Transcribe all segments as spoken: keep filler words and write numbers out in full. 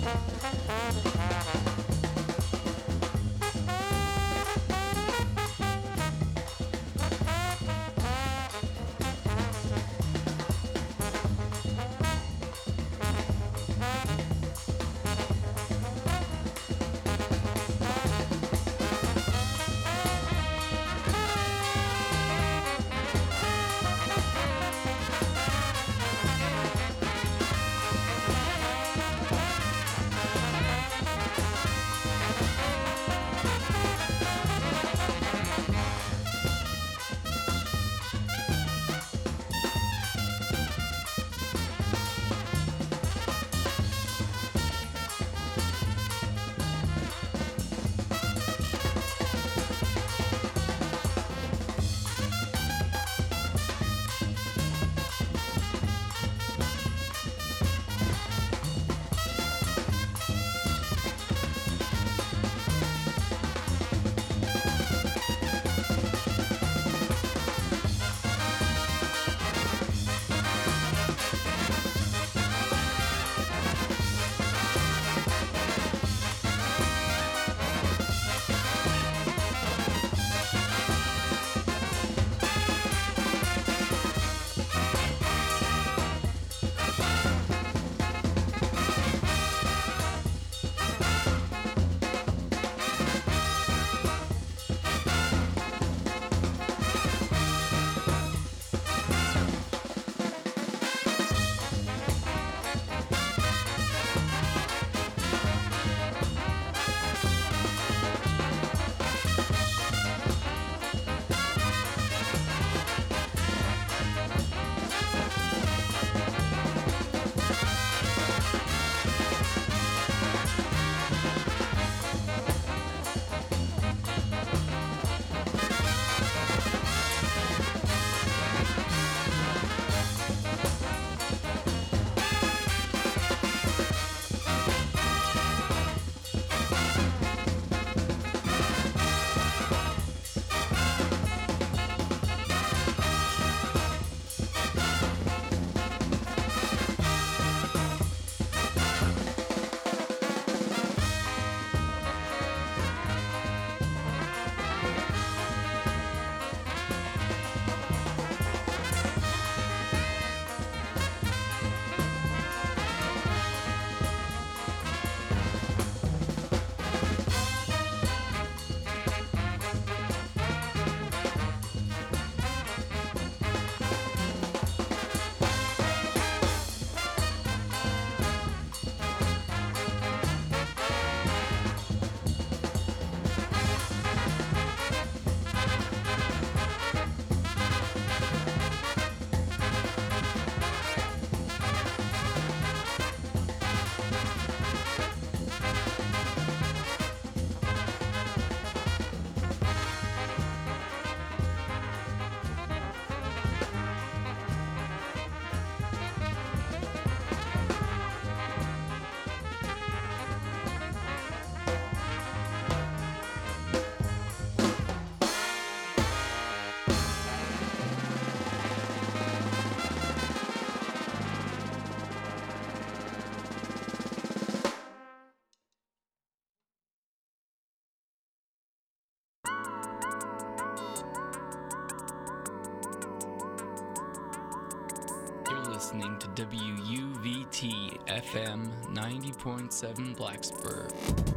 listening to W U V T F M ninety point seven Blacksburg.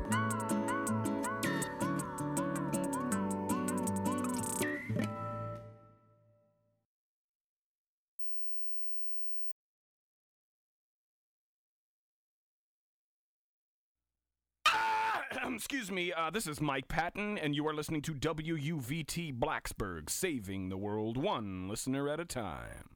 Excuse me, uh, this is Mike Patton, and you are listening to W U V T Blacksburg, saving the world one listener at a time.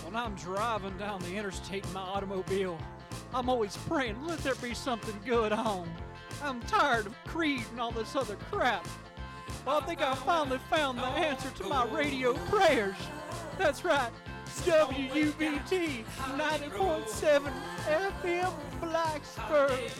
when I'm driving down the interstate in my automobile, I'm always praying, let there be something good on. I'm tired of Creed and all this other crap. Well, I think I finally found the answer to my radio prayers. That's right, W U V T ninety point seven F M Blacksburg.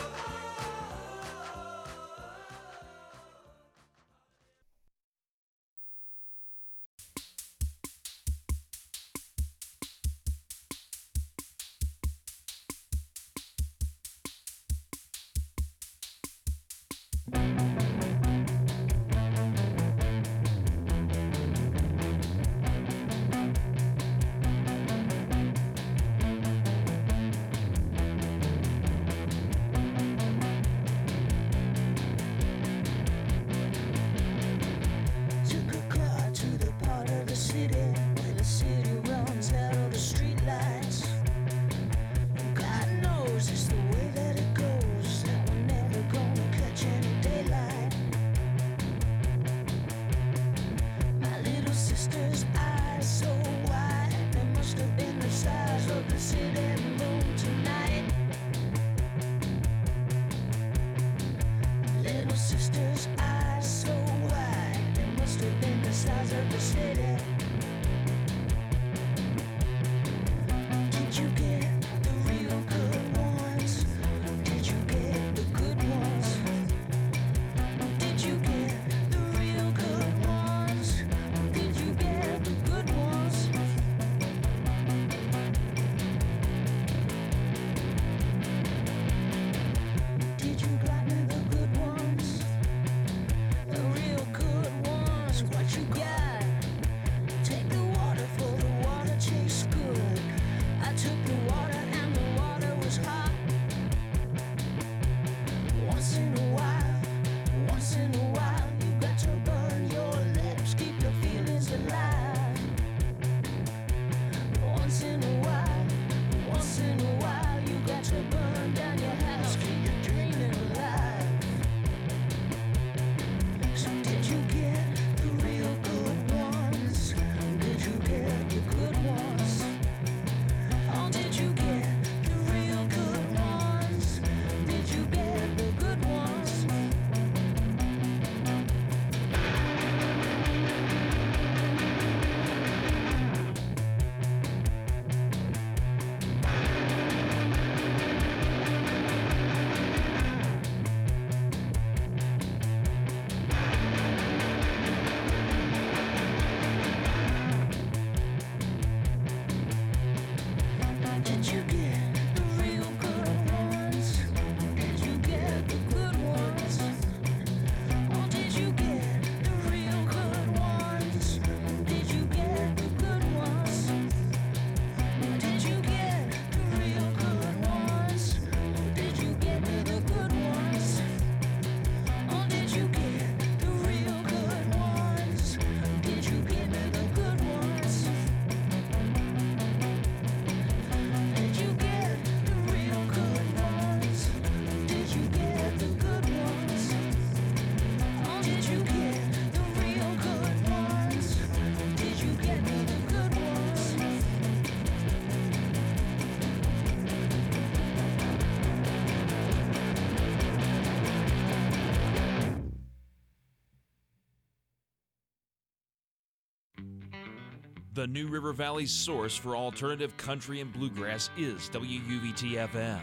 The New River Valley's source for alternative country and bluegrass is W U V T F M.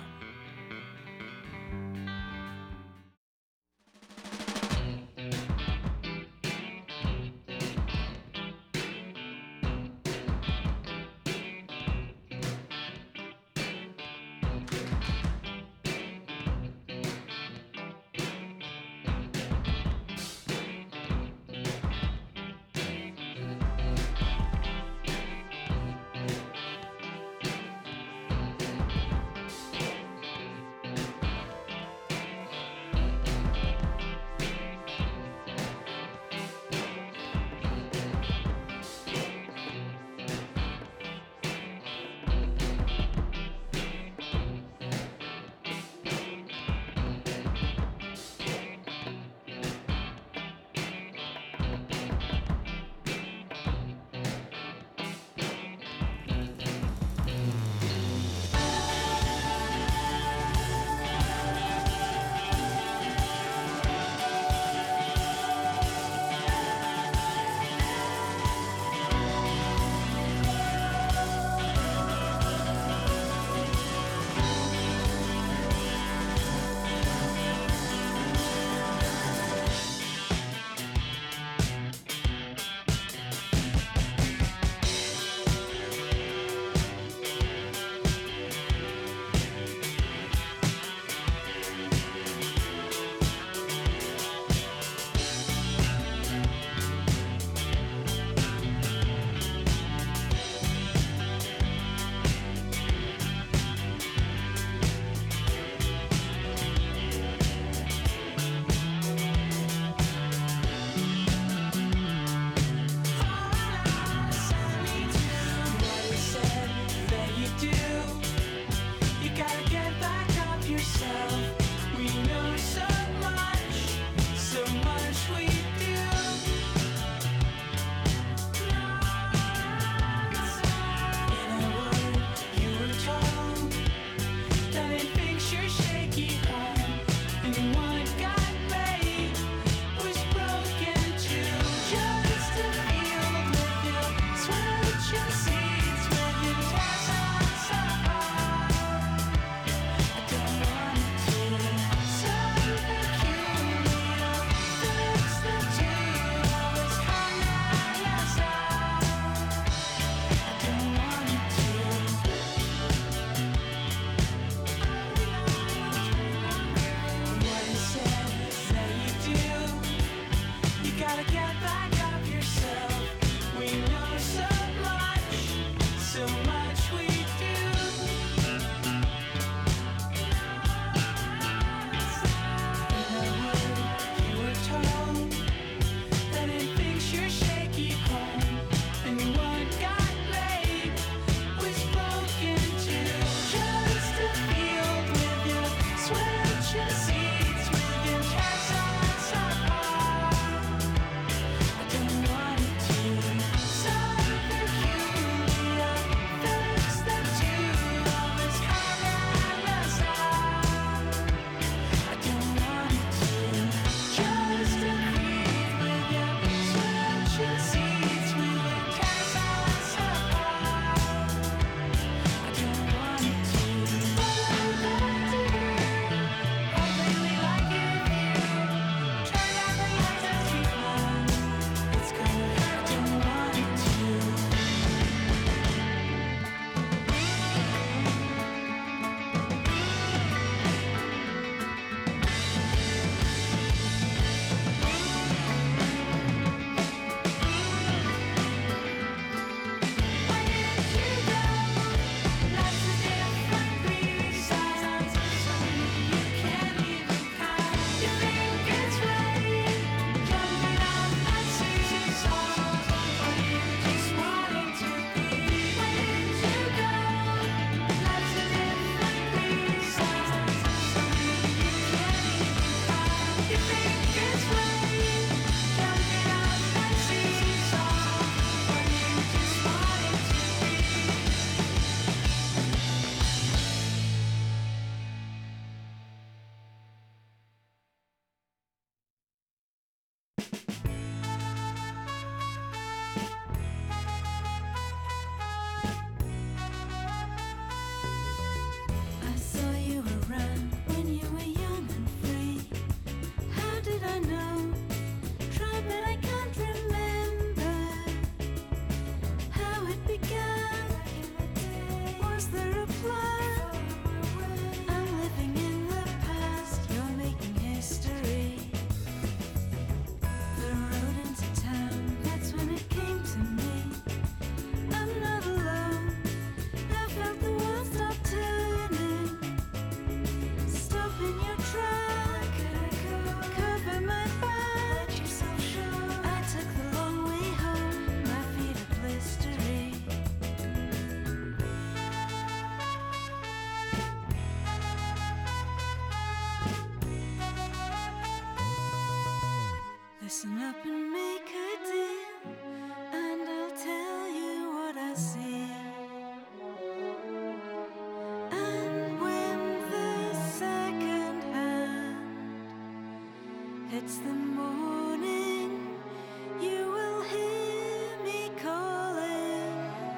hits the morning, you will hear me calling.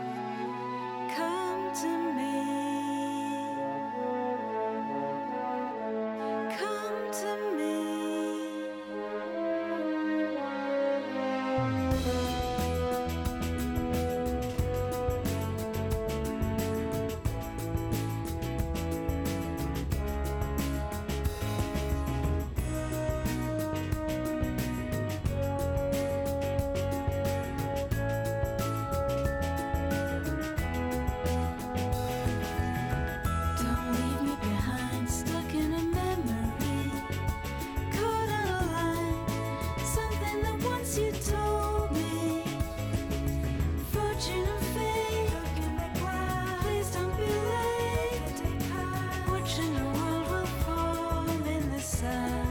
Come to me. Come to me. Don't leave me behind, stuck in a memory, caught in a line, something that once you told me. Fortune and fate, please don't be late. Watching the world will fall in the sand.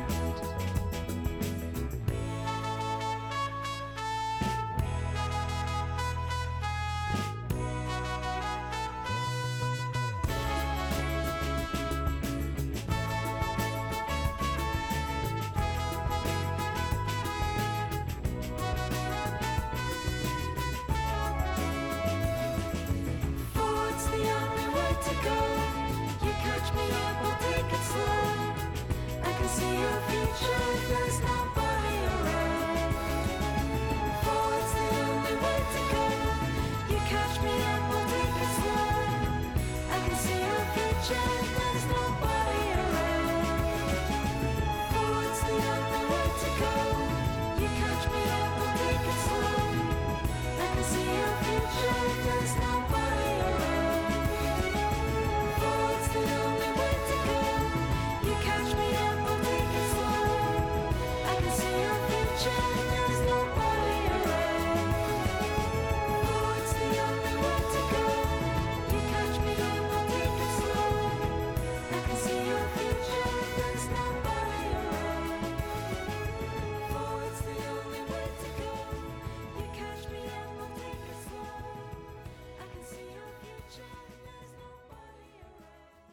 Forward's the only way to go. You catch me up, we'll take it slow. I can see your future if there's nobody around. Forward's the only way to go. You catch me up, we'll take it slow. I can see your future if there's nobody around. Forward's the only way to go. You catch me up, we'll take it slow. I can see your future if there's nobody around. Forward's the only way to go. You catch me up, we'll take it slow. I can see your future if there's nobody around. Forward's the only way to go. You catch me up, we'll take it slow. I can see your future if there's nobody around. Forward's the only way to go. You catch me up, we'll take it slow. I can see your future if there's nobody around.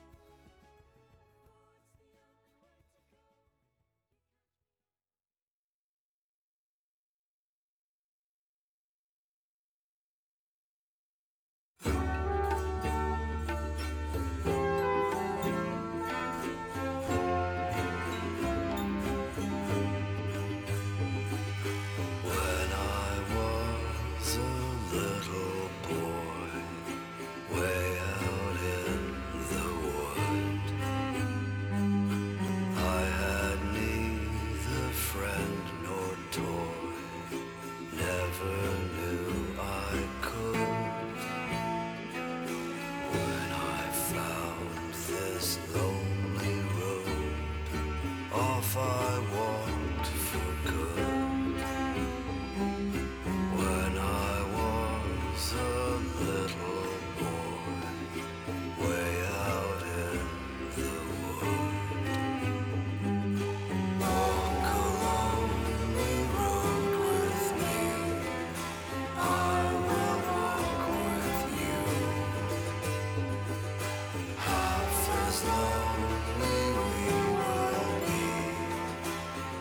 When I was a little boy, way out in the wood, I had neither friend nor toy, never knew I could. When I found this lonely road, off I walked for good. When I was a little boy, way out in the wood, walk a lonely road with me. I will walk with you. Half as lonely we will be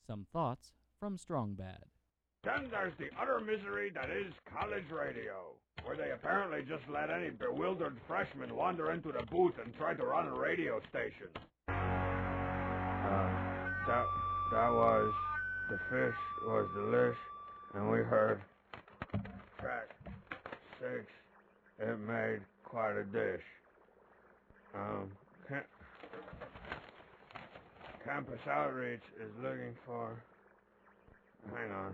Some thoughts from Strong Bad. Then there's the utter misery that is college radio, where they apparently just let any bewildered freshman wander into the booth and try to run a radio station. Uh, that, that was, the fish was delish, and we heard track six, it made quite a dish. Um, cam- Campus Outreach is looking for, hang on.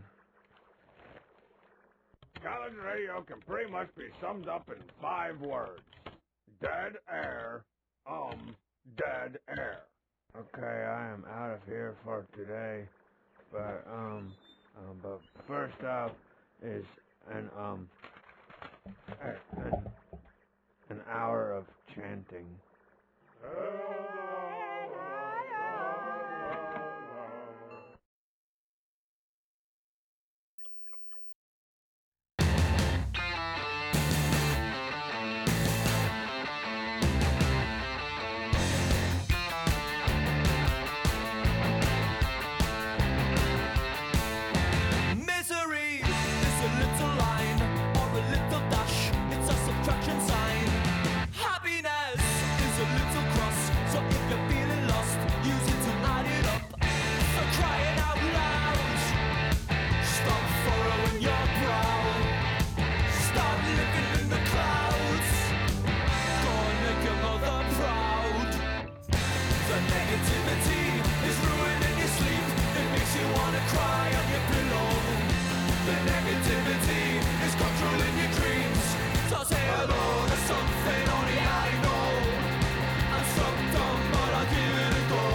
College radio can pretty much be summed up in five words. Dead air, um, dead air. Okay, I am out of here for today, but, um, um but first up is an, um, a, an, an hour of chanting. Misery is a little line or a little dash. It's a subtraction sign. Happiness is a little cross. So if you're feeling lost, use it to add it up. So crying out loud, stop furrowing your brow. Start living in the clouds. Go and make your mother proud. The negativity is ruining your sleep. It makes you wanna cry on your pillow. The negativity is controlling your dreams. So say hello to something only I know. I'm struck dumb, but I'll give it a go.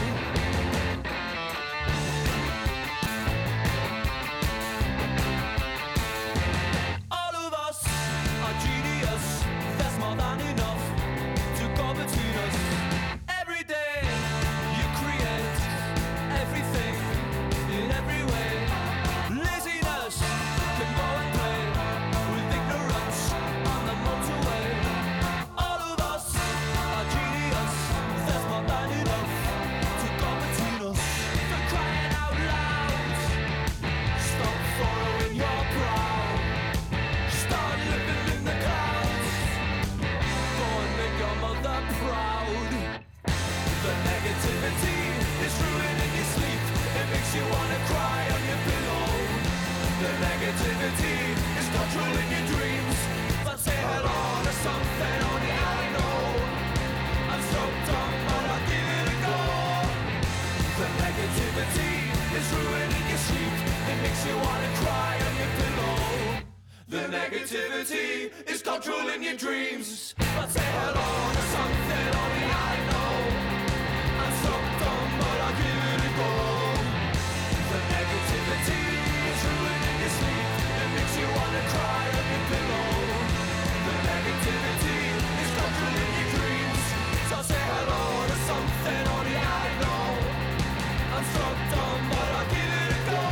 All of us are genius. That's more than enough to go between us. Every day you create everything in every way. Laziness can go and play with ignorance on the motorway. All of us are genius. There's more than enough to go between us. For crying out loud, stop furrowing your brow. Start living in the clouds. Go and make your mother proud. The negativity is ruining your sleep. It makes you wanna cry on your pillow. The negativity is controlling your dreams. But say hello to something only I know. I'm so dumb, but I'll give it a go. The negativity is ruining your sleep. It makes you wanna cry on your pillow. The negativity is controlling your dreams. But say hello to something only I know. I'm so dumb, but I'll give it a go. The negativity is ruining your sleep. It makes you wanna cry on your pillow. The negativity is controlling your dreams. So say hello to something only I know. I'm so dumb, but I'll give it a go.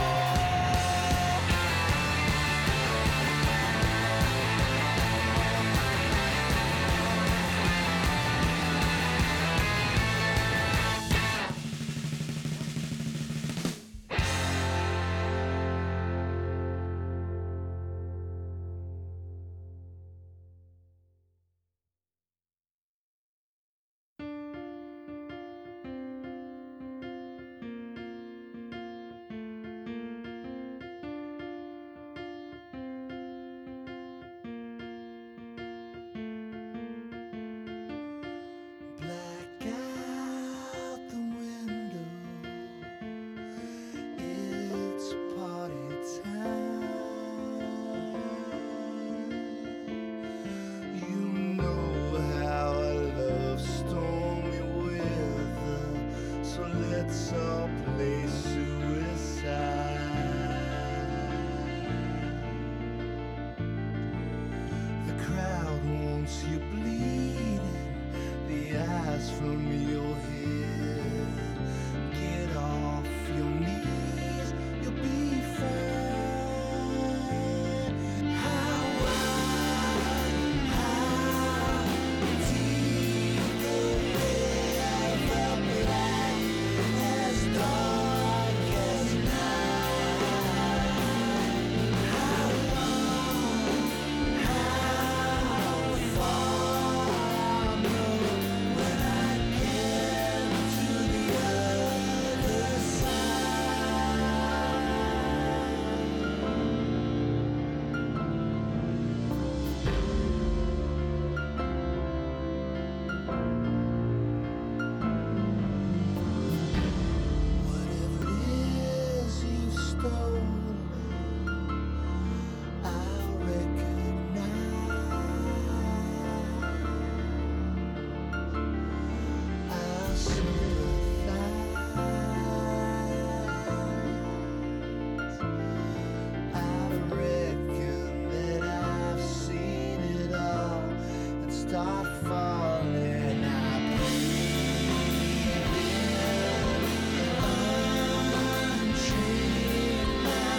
Unchain my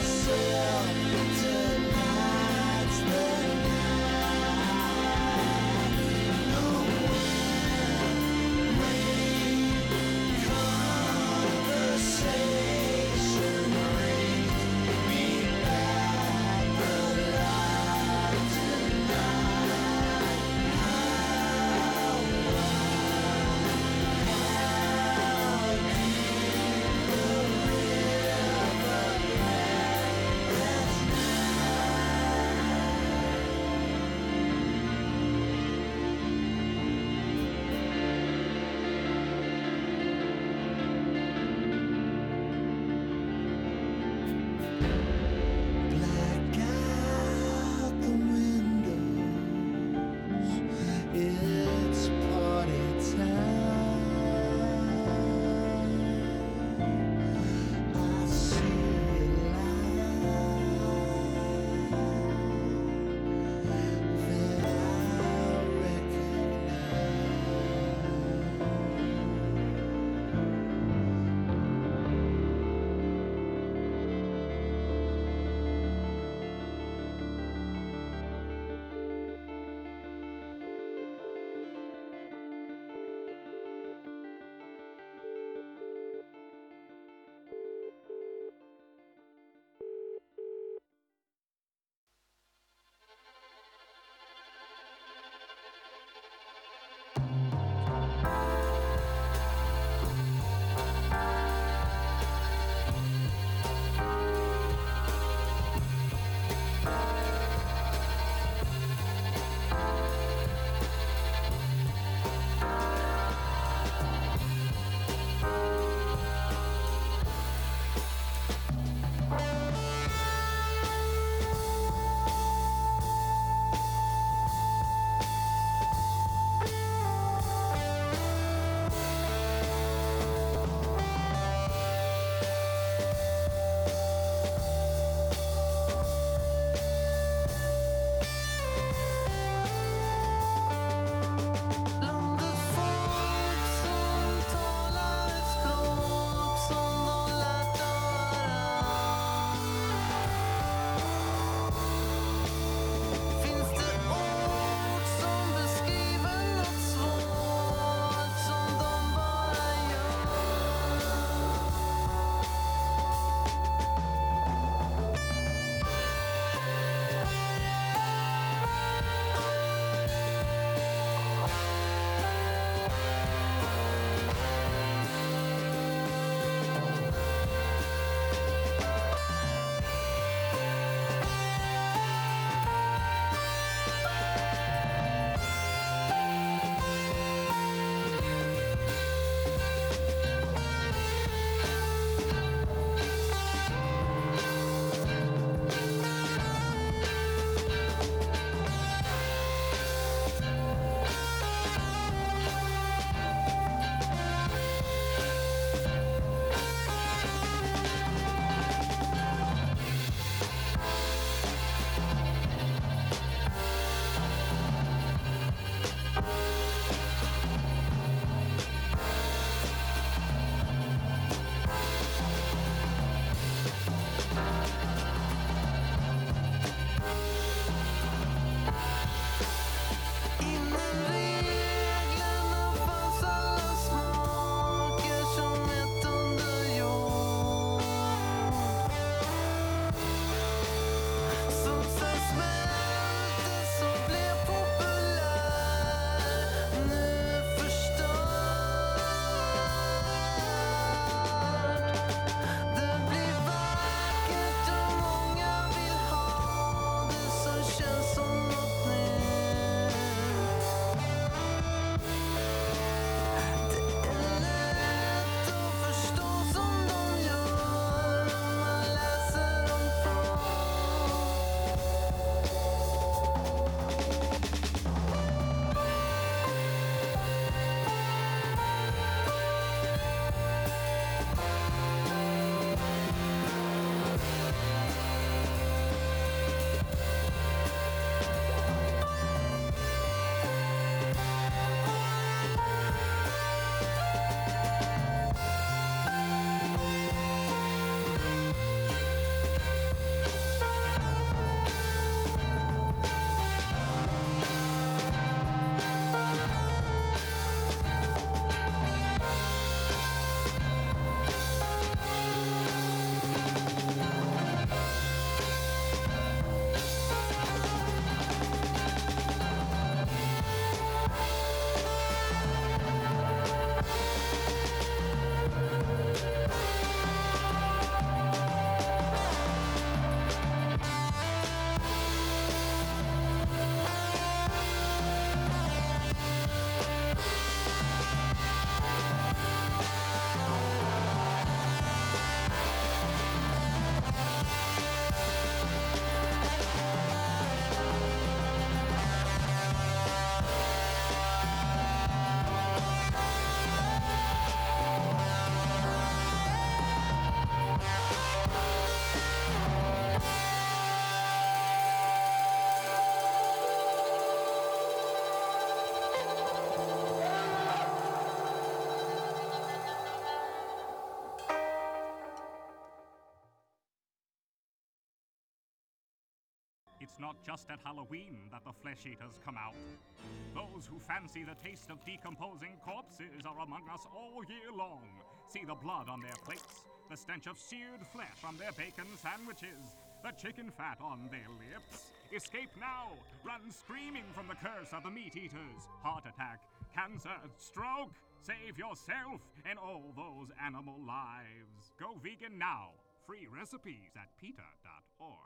It's not just at Halloween that the flesh eaters come out. Those who fancy the taste of decomposing corpses are among us all year long. See the blood on their plates, the stench of seared flesh on their bacon sandwiches, the chicken fat on their lips. Escape now! Run screaming from the curse of the meat eaters. Heart attack, cancer, stroke. Save yourself and all those animal lives. Go vegan now. Free recipes at PETA dot org.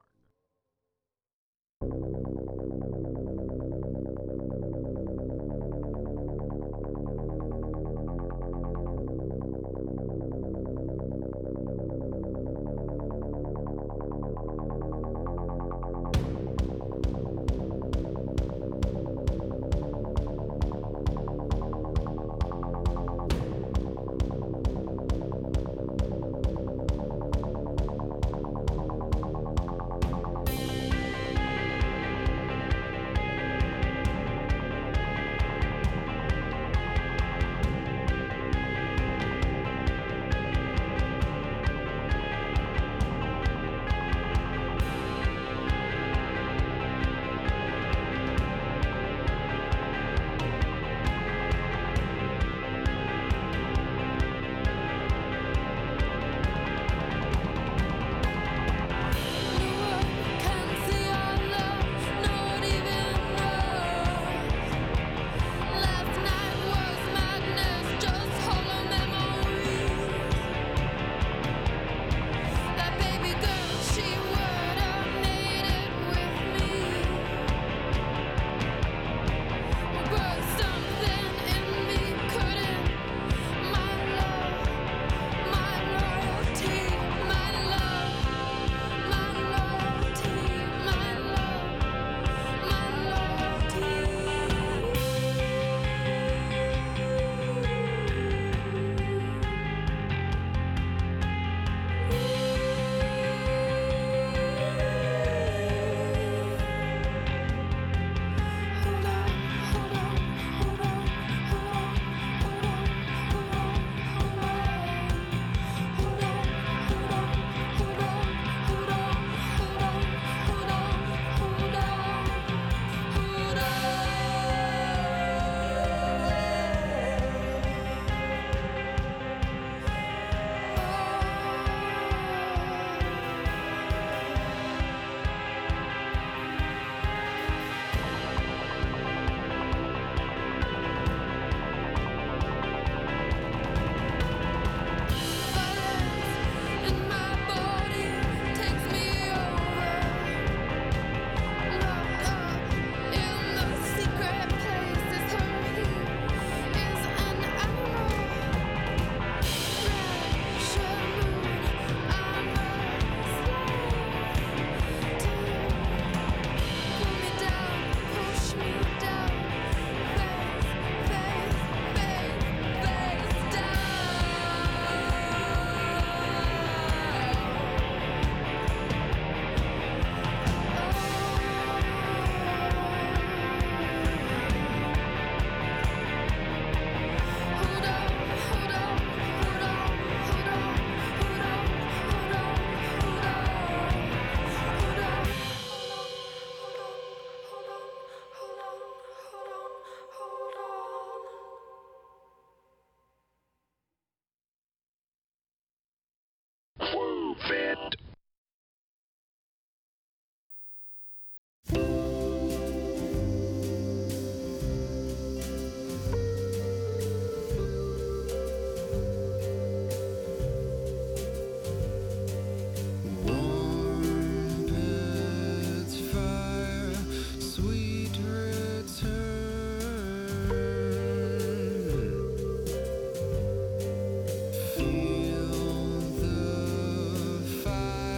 Feel the fire.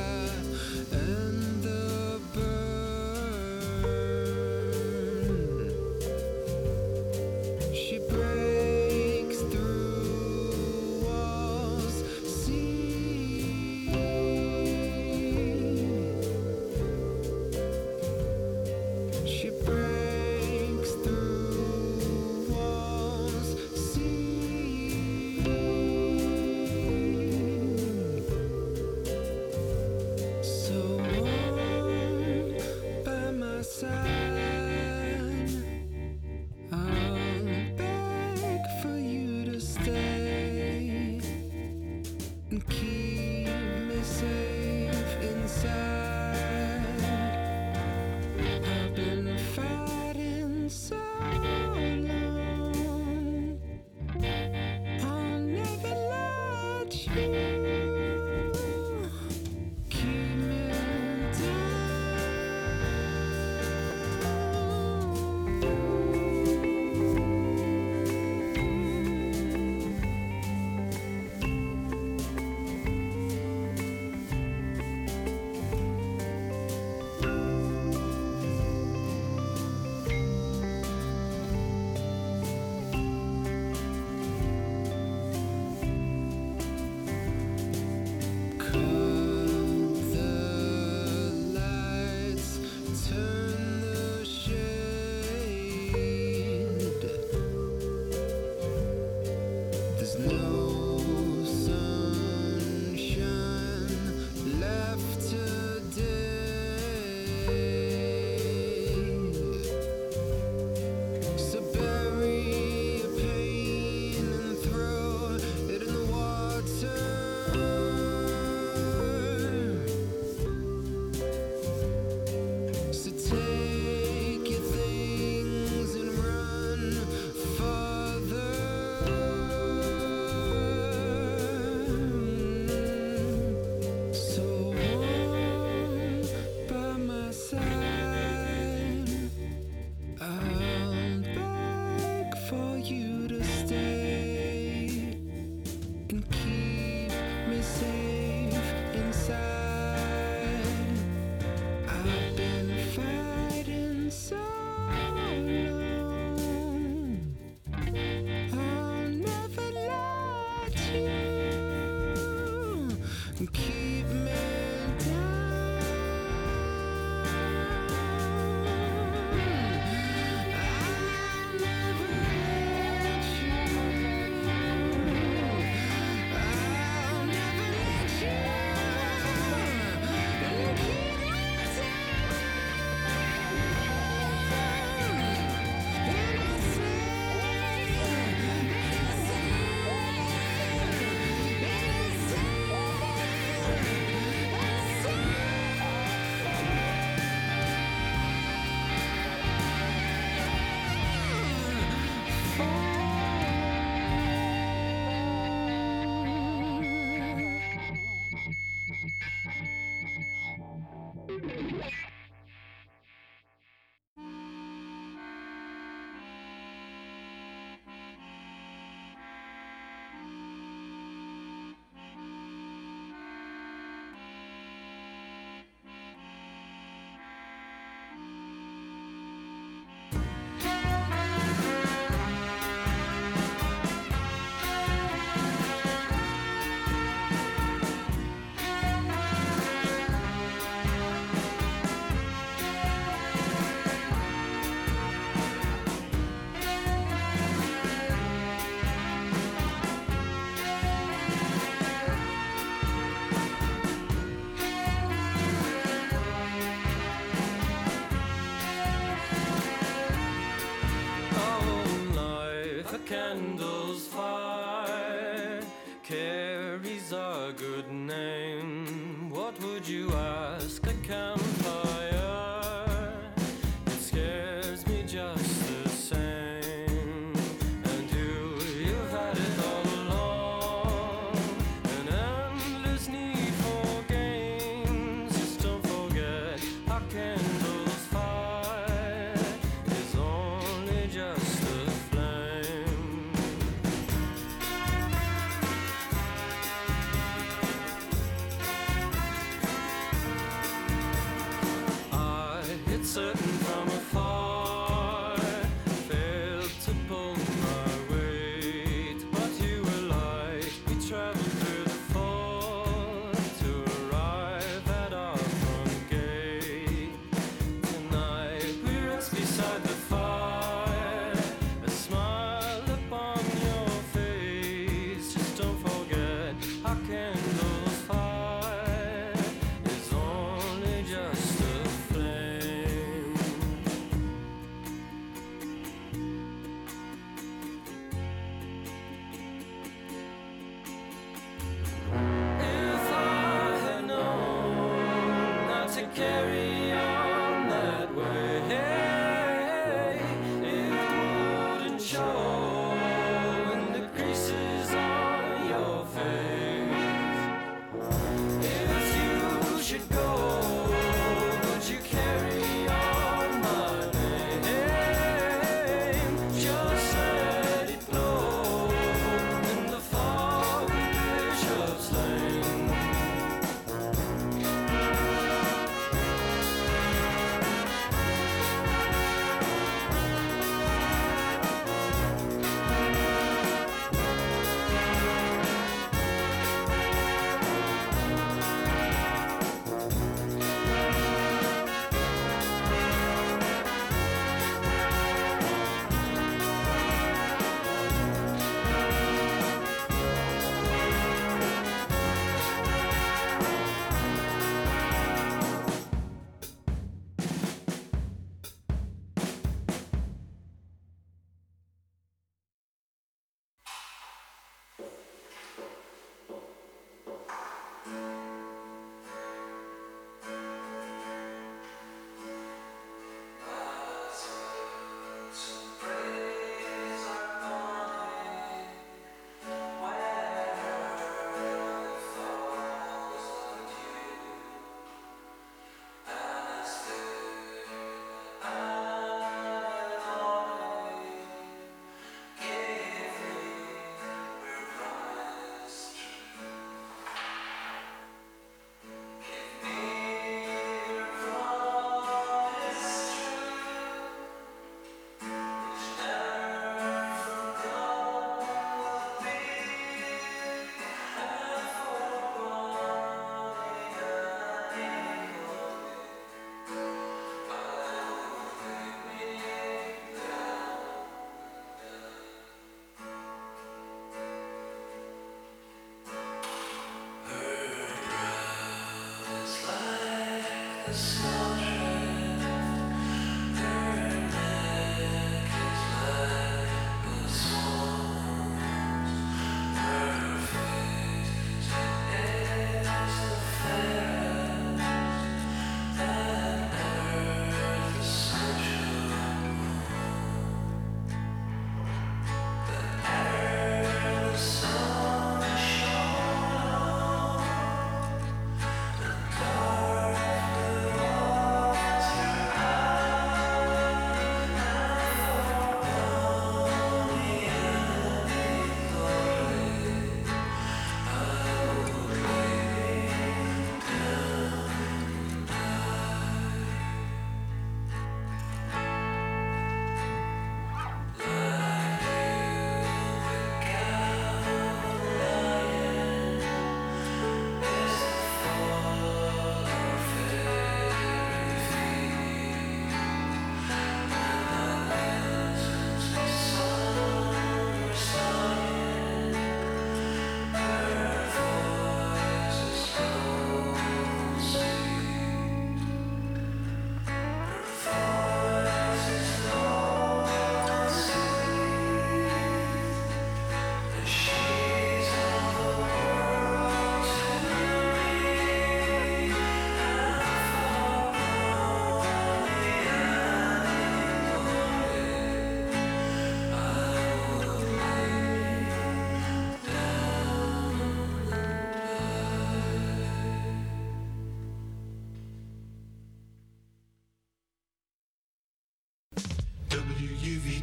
a candle's fire carries a good name. What would you ask a campfire? It scares me just the same. And you, you've had it all along. An endless need for games. Just don't forget a candle's fire is only just a flame. I hit certain from afar, failed to pull my weight, but you were like we traveled through the fog to arrive at our front gate. Tonight we rest beside the fire, a smile upon your face. Just don't forget our candle's fire is only just a flame. If I had known not to carry on that way, it wouldn't show in the creases on your face. If you should go, would you carry on my name? Just let it blow in the fog of Bishop's Lane. Dark blue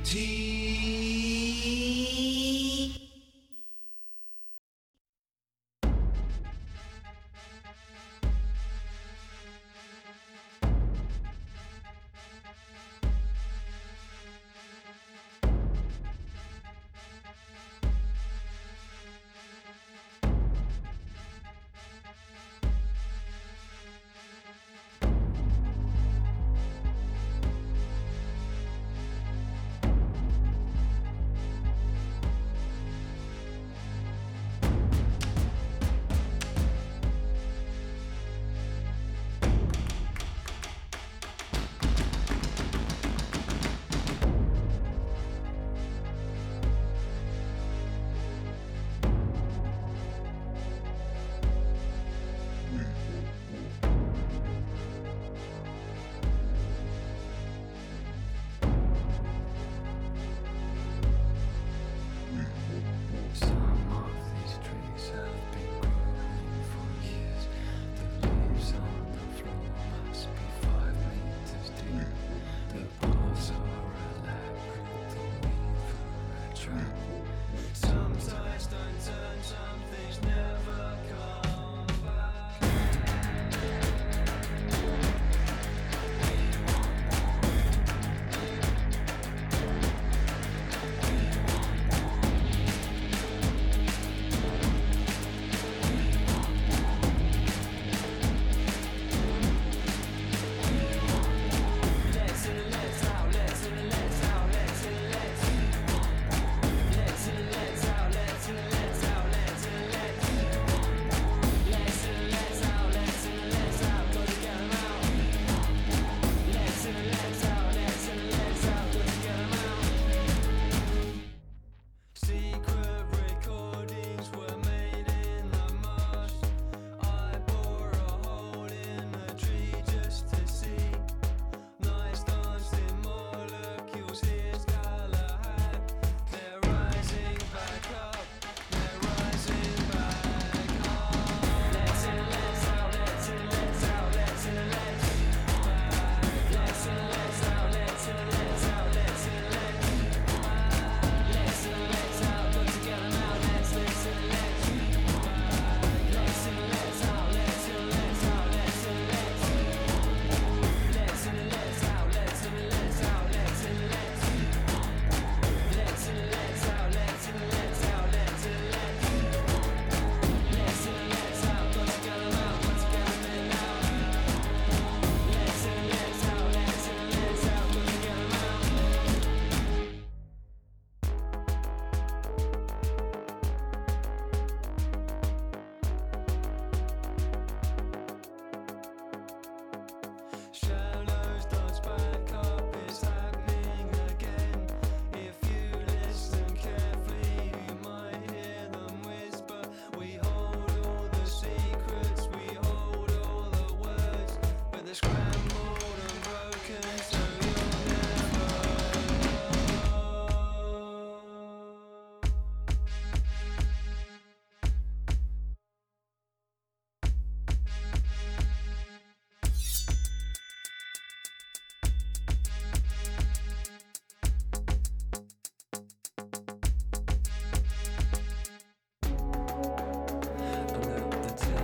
Scratch